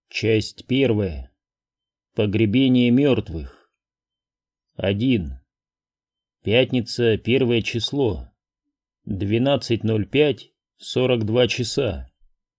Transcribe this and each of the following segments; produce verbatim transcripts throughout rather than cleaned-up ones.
Часть первая. Погребение мертвых. Один. Пятница, первое число. двенадцать ноль пять, сорок два часа.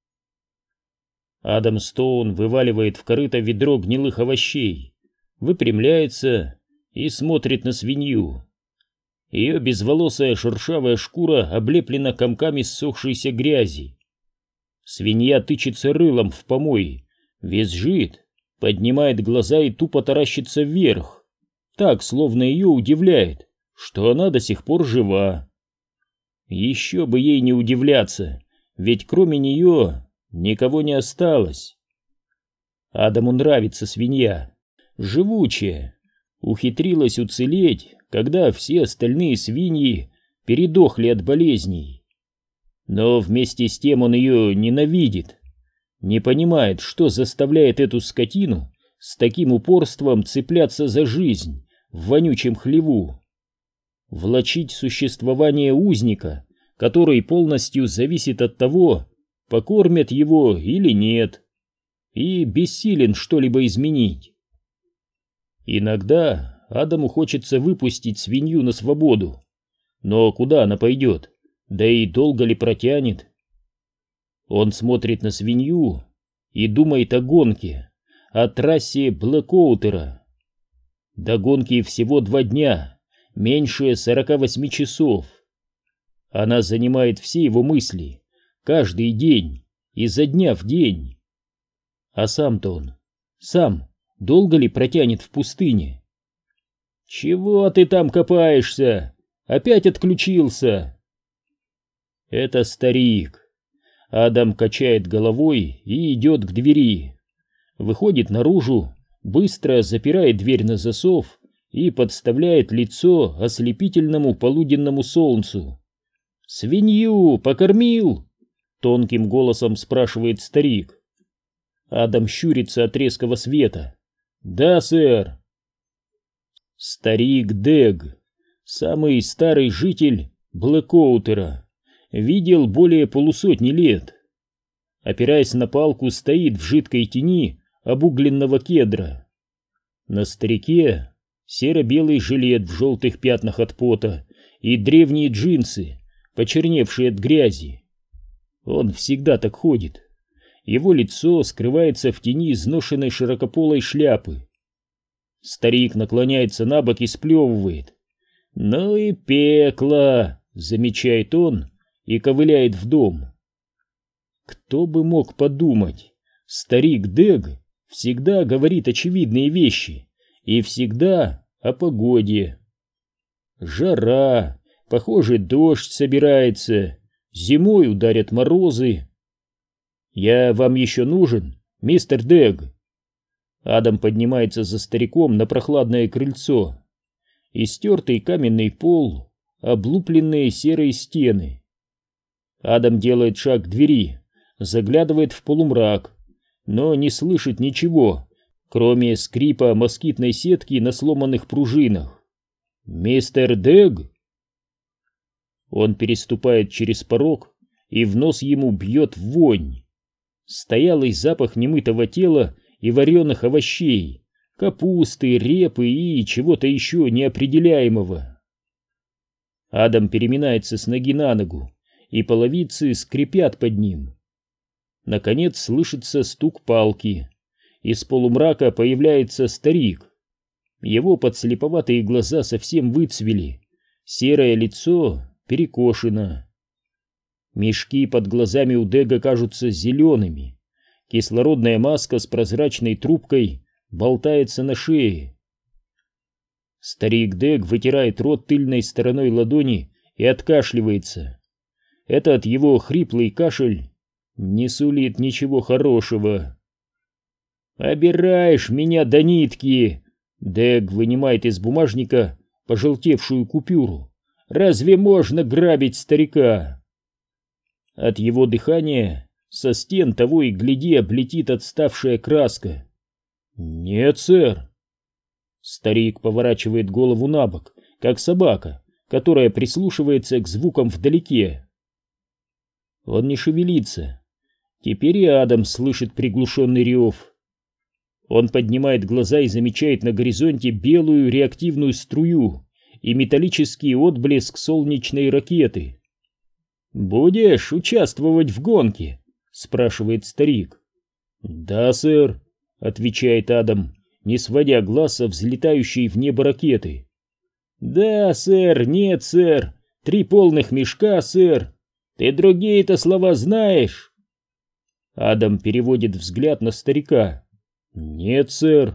Адам Стоун вываливает в корыто ведро гнилых овощей, выпрямляется и смотрит на свинью. Ее безволосая шершавая шкура облеплена комками ссохшейся грязи. Свинья тычется рылом в помой, визжит, поднимает глаза и тупо таращится вверх, так, словно ее удивляет, что она до сих пор жива. Еще бы ей не удивляться, ведь кроме нее никого не осталось. Адаму нравится свинья, живучая, ухитрилась уцелеть, когда все остальные свиньи передохли от болезней. Но вместе с тем он ее ненавидит, не понимает, что заставляет эту скотину с таким упорством цепляться за жизнь в вонючем хлеву, влачить существование узника, который полностью зависит от того, покормят его или нет, и бессилен что-либо изменить. Иногда Адаму хочется выпустить свинью на свободу, но куда она пойдет, да и долго ли протянет? Он смотрит на свинью и думает о гонке, о трассе Блэкоутера. До гонки всего два дня, меньше сорока восьми часов. Она занимает все его мысли, каждый день, изо дня в день. А сам-то он, сам, долго ли протянет в пустыне? «Чего ты там копаешься? Опять отключился?» Это старик. Адам качает головой и идет к двери. Выходит наружу, быстро запирает дверь на засов и подставляет лицо ослепительному полуденному солнцу. «Свинью покормил?» — тонким голосом спрашивает старик. Адам щурится от резкого света. «Да, сэр». Старик Дэг, самый старый житель Блэкоутера, видел более полусотни лет. Опираясь на палку, стоит в жидкой тени обугленного кедра. На старике серо-белый жилет в желтых пятнах от пота и древние джинсы, почерневшие от грязи. Он всегда так ходит. Его лицо скрывается в тени изношенной широкополой шляпы. Старик наклоняется набок и сплевывает. «Ну и пекло!» — замечает он и ковыляет в дом. Кто бы мог подумать, старик Дэг всегда говорит очевидные вещи и всегда о погоде. Жара, похоже, дождь собирается, зимой ударят морозы. «Я вам еще нужен, мистер Дэг?» Адам поднимается за стариком на прохладное крыльцо. Истертый каменный пол, облупленные серые стены. Адам делает шаг к двери, заглядывает в полумрак, но не слышит ничего, кроме скрипа москитной сетки на сломанных пружинах. «Мистер Дэг?» Он переступает через порог, и в нос ему бьет вонь. Стоялый запах немытого тела и вареных овощей, капусты, репы и чего-то еще неопределяемого. Адам переминается с ноги на ногу, и половицы скрипят под ним. Наконец слышится стук палки. Из полумрака появляется старик. Его подслеповатые глаза совсем выцвели, серое лицо перекошено. Мешки под глазами у Дега кажутся зелеными. Кислородная маска с прозрачной трубкой болтается на шее. Старик Дэг вытирает рот тыльной стороной ладони и откашливается. Этот его хриплый кашель не сулит ничего хорошего. «Обираешь меня до нитки!» Дэг вынимает из бумажника пожелтевшую купюру. «Разве можно грабить старика?» От его дыхания со стен того и гляди облетит отставшая краска. «Нет, сэр». Старик поворачивает голову на бок, как собака, которая прислушивается к звукам вдалеке. Он не шевелится. Теперь и Адам слышит приглушенный рев. Он поднимает глаза и замечает на горизонте белую реактивную струю и металлический отблеск солнечной ракеты. «Будешь участвовать в гонке?» — спрашивает старик. «Да, сэр», — отвечает Адам, не сводя глаз со взлетающей в небо ракеты. «Да, сэр, нет, сэр, три полных мешка, сэр. Ты другие-то слова знаешь?» Адам переводит взгляд на старика. «Нет, сэр».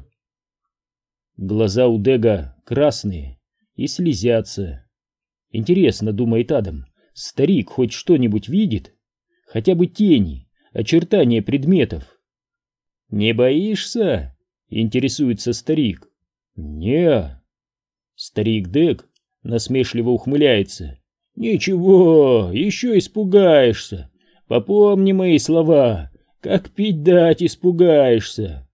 Глаза у Дега красные и слезятся. Интересно, думает Адам, старик хоть что-нибудь видит? Хотя бы тени, очертания предметов. «Не боишься?» — интересуется старик. «Не». Старик Дег насмешливо ухмыляется. «Ничего, еще испугаешься. Попомни мои слова, как пить дать испугаешься».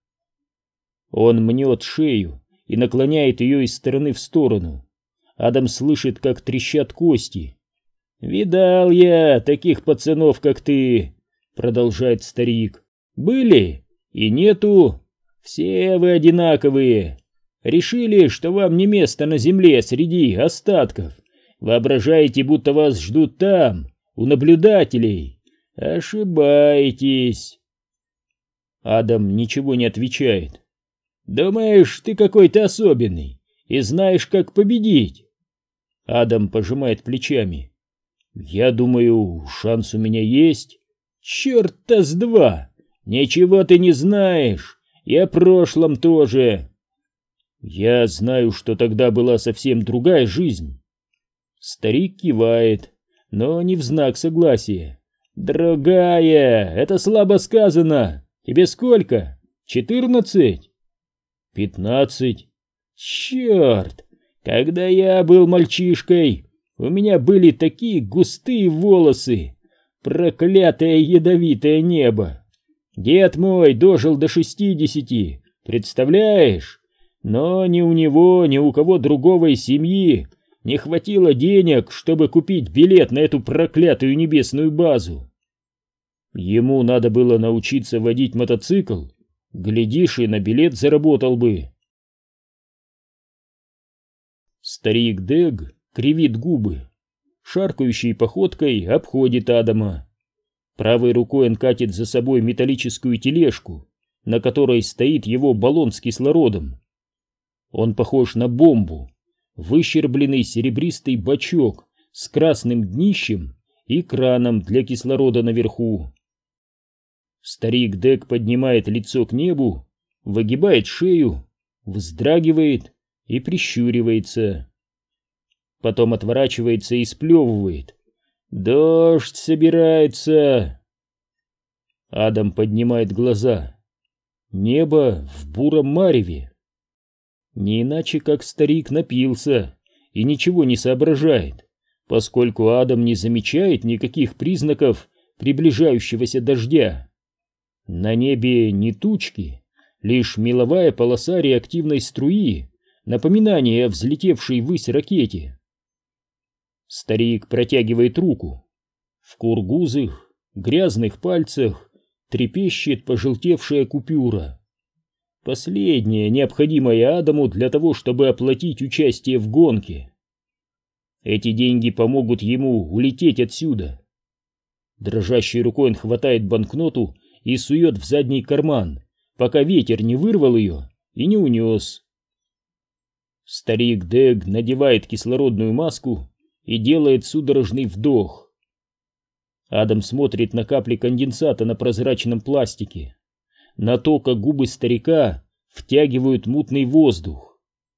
Он мнет шею и наклоняет ее из стороны в сторону. Адам слышит, как трещат кости. «Видал я таких пацанов, как ты», — продолжает старик. «Были и нету. Все вы одинаковые. Решили, что вам не место на земле среди остатков. Воображаете, будто вас ждут там, у наблюдателей. Ошибаетесь». Адам ничего не отвечает. «Думаешь, ты какой-то особенный и знаешь, как победить?» Адам пожимает плечами. «Я думаю, шанс у меня есть». «Черт-то с два! Ничего ты не знаешь, и о прошлом тоже». «Я знаю, что тогда была совсем другая жизнь». Старик кивает, но не в знак согласия. «Другая! Это слабо сказано! Тебе сколько? Четырнадцать?» «Пятнадцать». «Черт! Когда я был мальчишкой, у меня были такие густые волосы! Проклятое ядовитое небо! Дед мой дожил до шестидесяти, представляешь? Но ни у него, ни у кого другого из семьи не хватило денег, чтобы купить билет на эту проклятую небесную базу. Ему надо было научиться водить мотоцикл, глядишь, и на билет заработал бы». Старик Дег кривит губы, шаркающей походкой обходит Адама. Правой рукой он катит за собой металлическую тележку, на которой стоит его баллон с кислородом. Он похож на бомбу, выщербленный серебристый бачок с красным днищем и краном для кислорода наверху. Старик Дег поднимает лицо к небу, выгибает шею, вздрагивает и прищуривается. Потом отворачивается и сплевывает. «Дождь собирается!» Адам поднимает глаза. Небо в буром мареве. Не иначе, как старик напился и ничего не соображает, поскольку Адам не замечает никаких признаков приближающегося дождя. На небе не тучки, лишь меловая полоса реактивной струи, напоминание о взлетевшей ввысь ракете. Старик протягивает руку. В кургузых, грязных пальцах трепещет пожелтевшая купюра. Последнее, необходимое Адаму для того, чтобы оплатить участие в гонке. Эти деньги помогут ему улететь отсюда. Дрожащей рукой он хватает банкноту и сует в задний карман, пока ветер не вырвал ее и не унес. Старик Дег надевает кислородную маску и делает судорожный вдох. Адам смотрит на капли конденсата на прозрачном пластике, на то, как губы старика втягивают мутный воздух.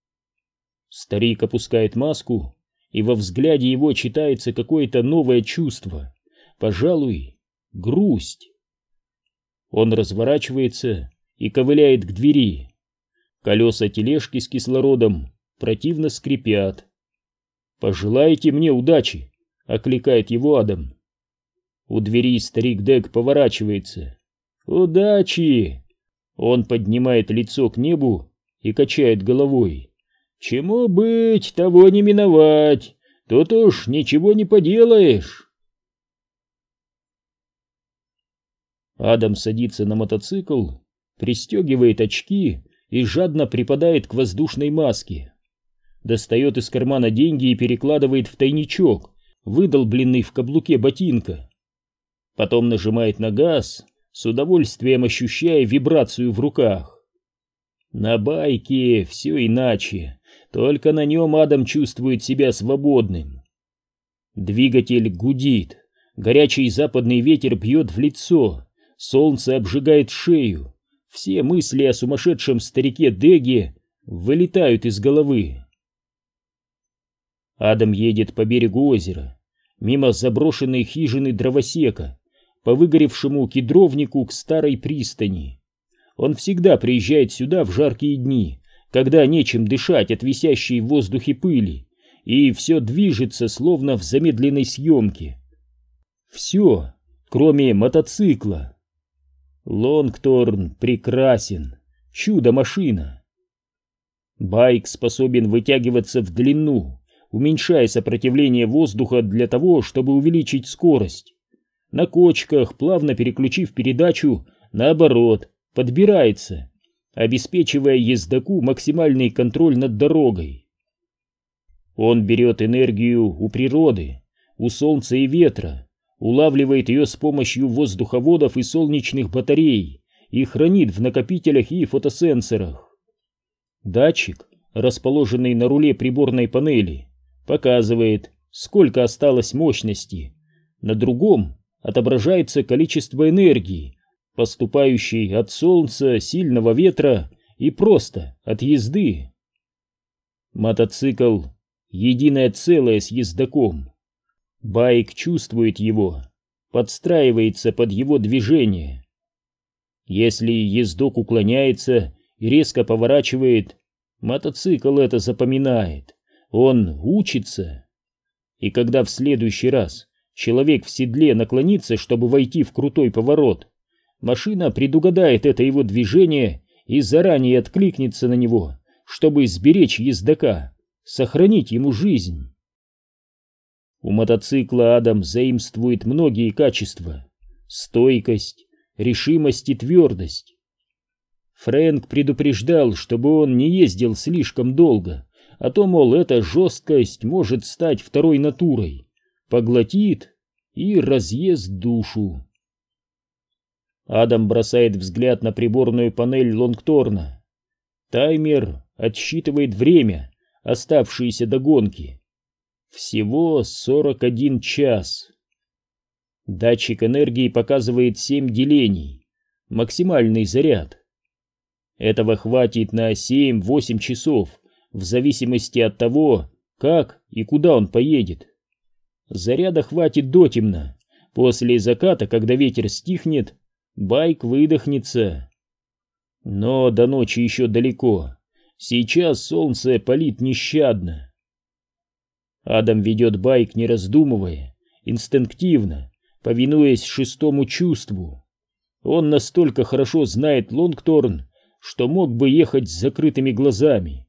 Старик опускает маску, и во взгляде его читается какое-то новое чувство, пожалуй, грусть. Он разворачивается и ковыляет к двери. Колеса тележки с кислородом противно скрипят. «Пожелайте мне удачи!» — окликает его Адам. У двери старик Дег поворачивается. «Удачи!» Он поднимает лицо к небу и качает головой. «Чему быть, того не миновать. Тут уж ничего не поделаешь». Адам садится на мотоцикл пристегивает очки и жадно припадает к воздушной маске. Достает из кармана деньги и перекладывает в тайничок, выдолбленный в каблуке ботинка. Потом нажимает на газ, с удовольствием ощущая вибрацию в руках. На байке все иначе, только на нем Адам чувствует себя свободным. Двигатель гудит, горячий западный ветер бьет в лицо, солнце обжигает шею, все мысли о сумасшедшем старике Деге вылетают из головы. Адам едет по берегу озера, мимо заброшенной хижины дровосека, по выгоревшему кедровнику к старой пристани. Он всегда приезжает сюда в жаркие дни, когда нечем дышать от висящей в воздухе пыли, и все движется, словно в замедленной съемке. Все, кроме мотоцикла. Лонгторн прекрасен, чудо-машина. Байк способен вытягиваться в длину, уменьшая сопротивление воздуха для того, чтобы увеличить скорость. На кочках, плавно переключив передачу, наоборот, подбирается, обеспечивая ездаку максимальный контроль над дорогой. Он берет энергию у природы, у солнца и ветра, улавливает ее с помощью воздуховодов и солнечных батарей и хранит в накопителях и фотосенсорах. Датчик, расположенный на руле приборной панели, показывает, сколько осталось мощности. На другом отображается количество энергии, поступающей от солнца, сильного ветра и просто от езды. Мотоцикл — единое целое с ездаком. Байк чувствует его, подстраивается под его движение. Если ездок уклоняется и резко поворачивает, мотоцикл это запоминает, он учится. И когда в следующий раз человек в седле наклонится, чтобы войти в крутой поворот, машина предугадает это его движение и заранее откликнется на него, чтобы сберечь ездока, сохранить ему жизнь. У мотоцикла Адам заимствует многие качества: стойкость, решимость и твердость. Фрэнк предупреждал, чтобы он не ездил слишком долго, а то, мол, эта жесткость может стать второй натурой, поглотит и разъест душу. Адам бросает взгляд на приборную панель Лонгторна. Таймер отсчитывает время, оставшееся до гонки. Всего сорок один час. Датчик энергии показывает семь делений, максимальный заряд. Этого хватит на семь-восемь часов, в зависимости от того, как и куда он поедет. Заряда хватит дотемно. После заката, когда ветер стихнет, байк выдохнется. Но до ночи еще далеко. Сейчас солнце палит нещадно. Адам ведет байк, не раздумывая, инстинктивно, повинуясь шестому чувству. Он настолько хорошо знает Лонгторн, что мог бы ехать с закрытыми глазами.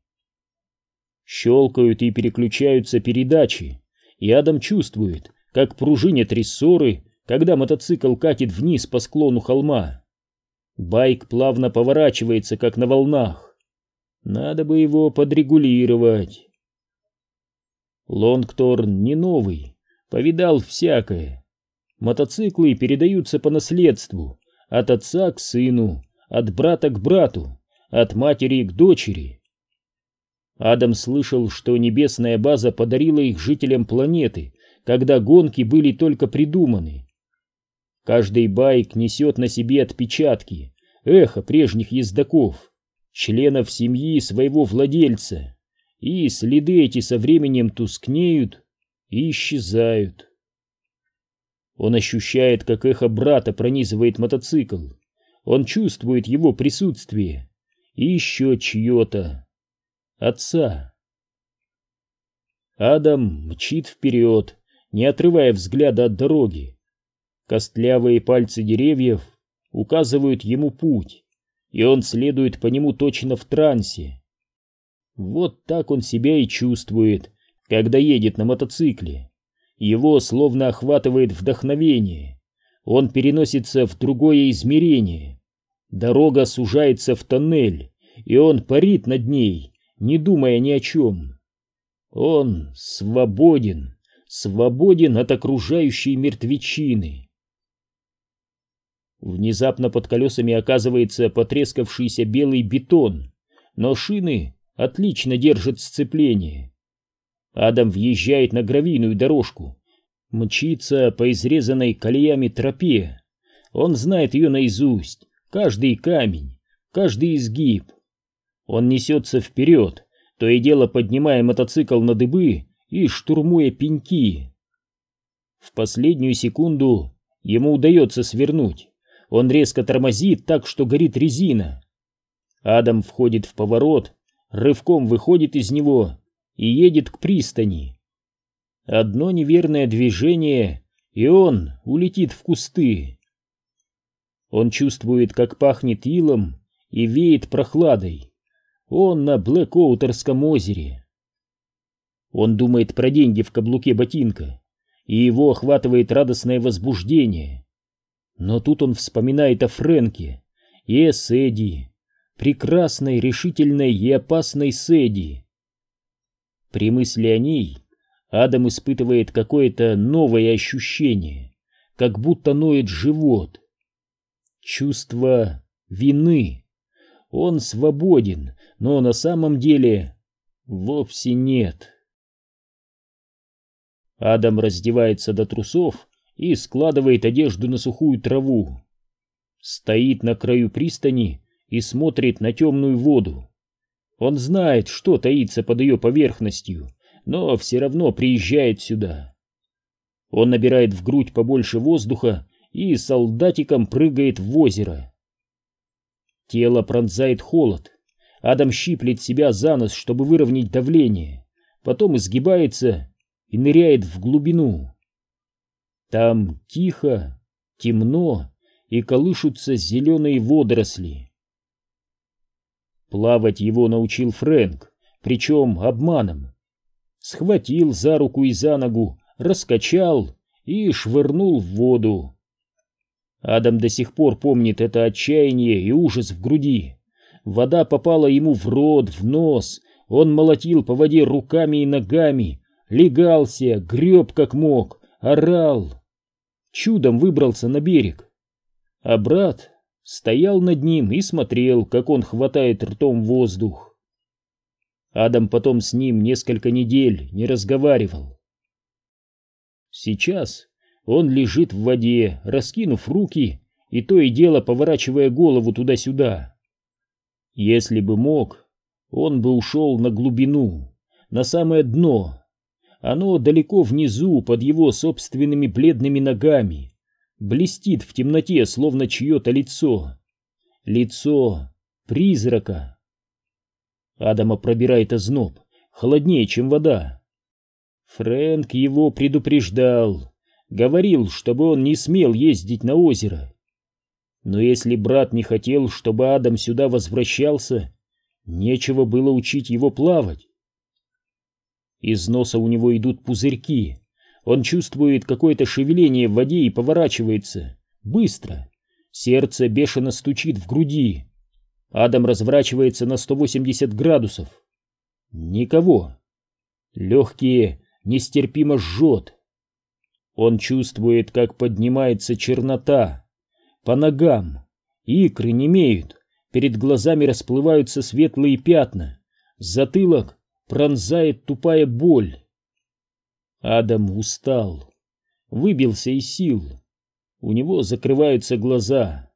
Щелкают и переключаются передачи, и Адам чувствует, как пружинят рессоры, когда мотоцикл катит вниз по склону холма. Байк плавно поворачивается, как на волнах. Надо бы его подрегулировать. Лонгторн не новый, повидал всякое. Мотоциклы передаются по наследству, от отца к сыну, от брата к брату, от матери к дочери. Адам слышал, что небесная база подарила их жителям планеты, когда гонки были только придуманы. Каждый байк несет на себе отпечатки, эхо прежних ездаков, членов семьи своего владельца. И следы эти со временем тускнеют и исчезают. Он ощущает, как эхо брата пронизывает мотоцикл. Он чувствует его присутствие. И еще чье-то. Отца. Адам мчит вперед, не отрывая взгляда от дороги. Костлявые пальцы деревьев указывают ему путь, и он следует по нему точно в трансе. Вот так он себя и чувствует, когда едет на мотоцикле. Его словно охватывает вдохновение. Он переносится в другое измерение. Дорога сужается в тоннель, и он парит над ней, не думая ни о чем. Он свободен, свободен от окружающей мертвечины. Внезапно под колесами оказывается потрескавшийся белый бетон, но шины отлично держат сцепление. Адам въезжает на гравийную дорожку, мчится по изрезанной колеями тропе. Он знает ее наизусть, каждый камень, каждый изгиб. Он несется вперед, то и дело поднимая мотоцикл на дыбы и штурмуя пеньки. В последнюю секунду ему удается свернуть. Он резко тормозит так, что горит резина. Адам входит в поворот, рывком выходит из него и едет к пристани. Одно неверное движение, и он улетит в кусты. Он чувствует, как пахнет илом и веет прохладой. Он на Блэкоутерском озере. Он думает про деньги в каблуке ботинка, и его охватывает радостное возбуждение. Но тут он вспоминает о Фрэнке и о Сэдди, прекрасной, решительной и опасной Сэдди. При мысли о ней Адам испытывает какое-то новое ощущение, как будто ноет живот. Чувство вины. Он свободен, но на самом деле вовсе нет. Адам раздевается до трусов и складывает одежду на сухую траву. Стоит на краю пристани и смотрит на темную воду. Он знает, что таится под ее поверхностью, но все равно приезжает сюда. Он набирает в грудь побольше воздуха и солдатиком прыгает в озеро. Тело пронзает холод. Адам щиплет себя за нос, чтобы выровнять давление, потом изгибается и ныряет в глубину. Там тихо, темно и колышутся зеленые водоросли. Плавать его научил Фрэнк, причем обманом. Схватил за руку и за ногу, раскачал и швырнул в воду. Адам до сих пор помнит это отчаяние и ужас в груди. Вода попала ему в рот, в нос. Он молотил по воде руками и ногами, легался, греб как мог, орал. Чудом выбрался на берег. А брат стоял над ним и смотрел, как он хватает ртом воздух. Адам потом с ним несколько недель не разговаривал. Сейчас он лежит в воде, раскинув руки и то и дело поворачивая голову туда-сюда. Если бы мог, он бы ушел на глубину, на самое дно. Оно далеко внизу, под его собственными бледными ногами, блестит в темноте, словно чье-то лицо. Лицо призрака. Адама пробирает озноб, холоднее, чем вода. Фрэнк его предупреждал, говорил, чтобы он не смел ездить на озеро. Но если брат не хотел, чтобы Адам сюда возвращался, нечего было учить его плавать. Из носа у него идут пузырьки. Он чувствует какое-то шевеление в воде и поворачивается. Быстро. Сердце бешено стучит в груди. Адам разворачивается на сто восемьдесят градусов. Никого. Легкие нестерпимо жжет. Он чувствует, как поднимается чернота. По ногам. Икры немеют. Перед глазами расплываются светлые пятна. Затылок пронзает тупая боль. Адам устал. Выбился из сил. У него закрываются глаза.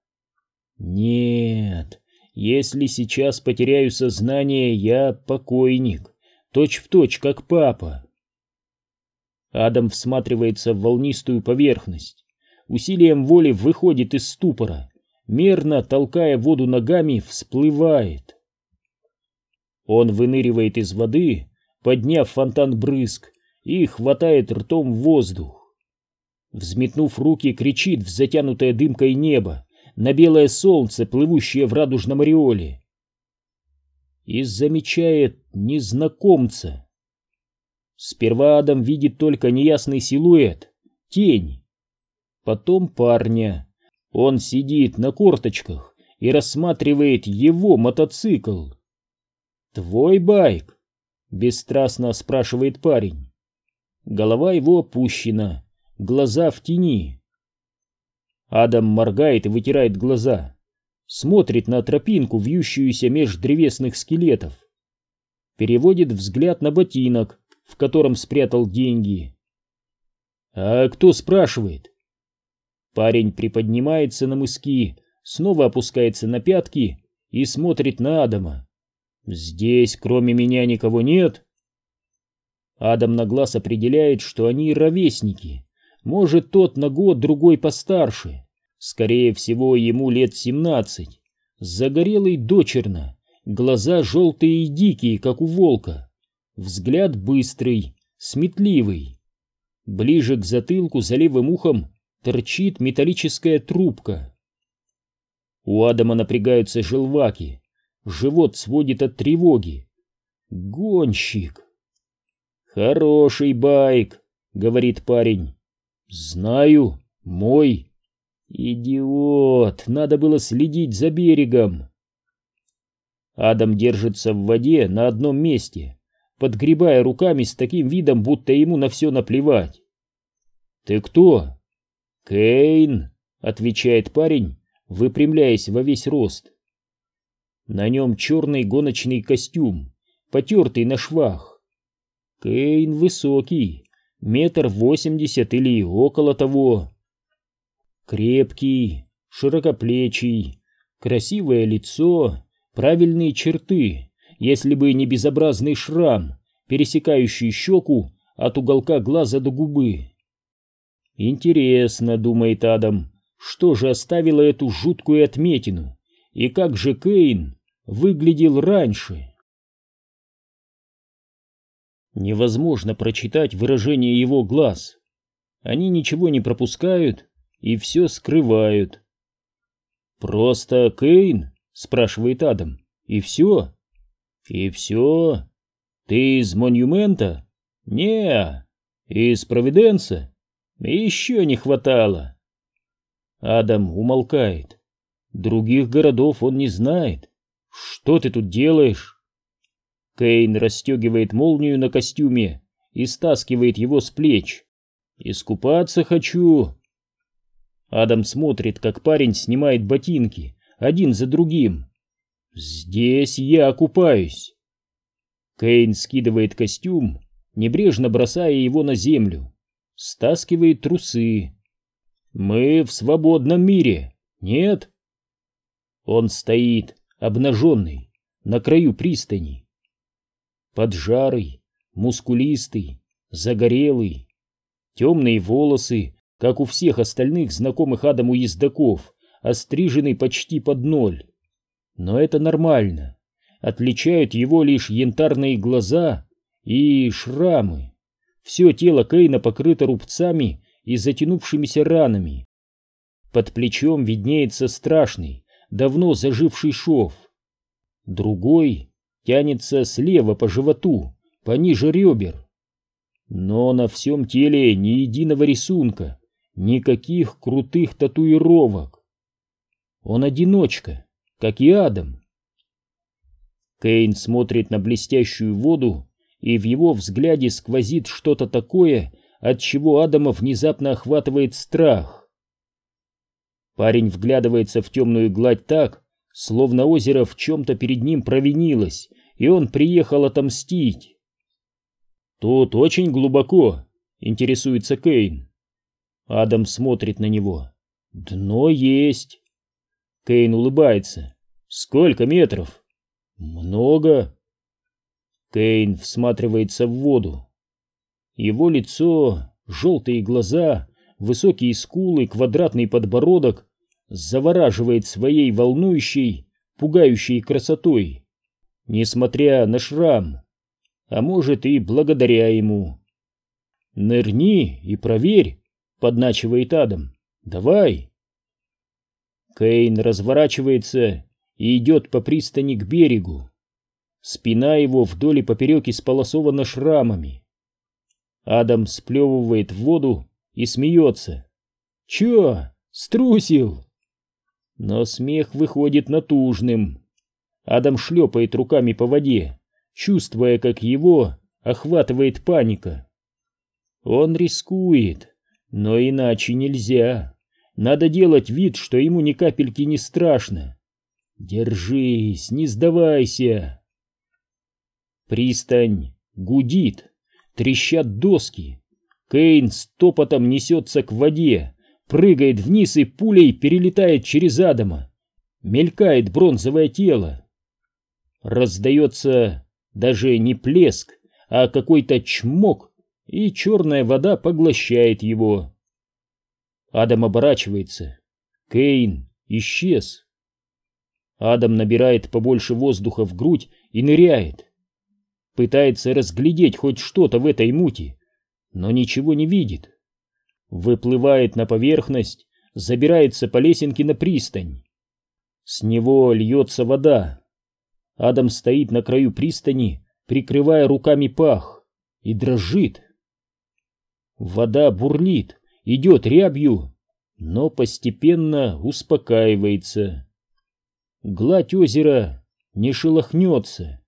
Нет, если сейчас потеряю сознание, я покойник. Точь-в-точь, как папа. Адам всматривается в волнистую поверхность. Усилием воли выходит из ступора. Мерно, толкая воду ногами, всплывает. Он выныривает из воды, подняв фонтан брызг, и хватает ртом воздух. Взметнув руки, кричит в затянутое дымкой небо, на белое солнце, плывущее в радужном ореоле. И замечает незнакомца. Сперва Адам видит только неясный силуэт, тень. Потом парня. Он сидит на корточках и рассматривает его мотоцикл. «Твой байк?» — бесстрастно спрашивает парень. Голова его опущена, глаза в тени. Адам моргает и вытирает глаза, смотрит на тропинку, вьющуюся меж древесных скелетов. Переводит взгляд на ботинок, в котором спрятал деньги. «А кто спрашивает?» Парень приподнимается на мыски, снова опускается на пятки и смотрит на Адама. «Здесь кроме меня никого нет?» Адам на глаз определяет, что они ровесники. Может, тот на год, другой постарше. Скорее всего, ему лет семнадцать. Загорелый дочерно, глаза желтые и дикие, как у волка. Взгляд быстрый, сметливый. Ближе к затылку за левым ухом торчит металлическая трубка. У Адама напрягаются желваки. Живот сводит от тревоги. Гонщик. «Хороший байк», — говорит парень. «Знаю, мой». «Идиот, надо было следить за берегом». Адам держится в воде на одном месте, подгребая руками с таким видом, будто ему на все наплевать. «Ты кто?» «Кейн», — отвечает парень, выпрямляясь во весь рост. На нем черный гоночный костюм, потертый на швах. Кейн высокий, метр восемьдесят или около того. Крепкий, широкоплечий, красивое лицо, правильные черты, если бы не безобразный шрам, пересекающий щеку от уголка глаза до губы. Интересно, думает Адам, что же оставило эту жуткую отметину, и как же Кейн выглядел раньше? Невозможно прочитать выражение его глаз. Они ничего не пропускают и все скрывают. «Просто Кейн?» — спрашивает Адам. «И все?» «И все? Ты из Монумента?» «Не, из Провиденса?» «Еще не хватало». Адам умолкает. Других городов он не знает. «Что ты тут делаешь?» Кейн расстегивает молнию на костюме и стаскивает его с плеч. «Искупаться хочу». Адам смотрит, как парень снимает ботинки, один за другим. «Здесь я купаюсь». Кейн скидывает костюм, небрежно бросая его на землю, стаскивает трусы. «Мы в свободном мире, нет?» Он стоит, обнаженный, на краю пристани. Поджарый, мускулистый, загорелый. Темные волосы, как у всех остальных знакомых Адаму ездаков, острижены почти под ноль. Но это нормально. Отличают его лишь янтарные глаза и шрамы. Все тело Кейна покрыто рубцами и затянувшимися ранами. Под плечом виднеется страшный, давно заживший шов. Другой тянется слева по животу, пониже ребер. Но на всем теле ни единого рисунка, никаких крутых татуировок. Он одиночка, как и Адам. Кейн смотрит на блестящую воду, и в его взгляде сквозит что-то такое, от чего Адама внезапно охватывает страх. Парень вглядывается в темную гладь так, словно озеро в чем-то перед ним провинилось, и он приехал отомстить. «Тут очень глубоко», — интересуется Кейн. Адам смотрит на него. «Дно есть». Кейн улыбается. «Сколько метров?» «Много». Кейн всматривается в воду. Его лицо, желтые глаза, высокие скулы, квадратный подбородок завораживает своей волнующей, пугающей красотой, несмотря на шрам, а может и благодаря ему. «Нырни и проверь», — подначивает Адам. «Давай». Кейн разворачивается и идет по пристани к берегу. Спина его вдоль и поперек исполосована шрамами. Адам сплевывает в воду и смеется. «Чё, струсил?» Но смех выходит натужным. Адам шлепает руками по воде, чувствуя, как его охватывает паника. Он рискует, но иначе нельзя. Надо делать вид, что ему ни капельки не страшно. Держись, не сдавайся. Пристань гудит, трещат доски. Кейн с топотом несется к воде, прыгает вниз и пулей перелетает через Адама. Мелькает бронзовое тело. Раздается даже не плеск, а какой-то чмок, и черная вода поглощает его. Адам оборачивается. Кейн исчез. Адам набирает побольше воздуха в грудь и ныряет. Пытается разглядеть хоть что-то в этой мути, но ничего не видит. Выплывает на поверхность, забирается по лесенке на пристань. С него льется вода. Адам стоит на краю пристани, прикрывая руками пах, и дрожит. Вода бурлит, идет рябью, но постепенно успокаивается. Гладь озера не шелохнется.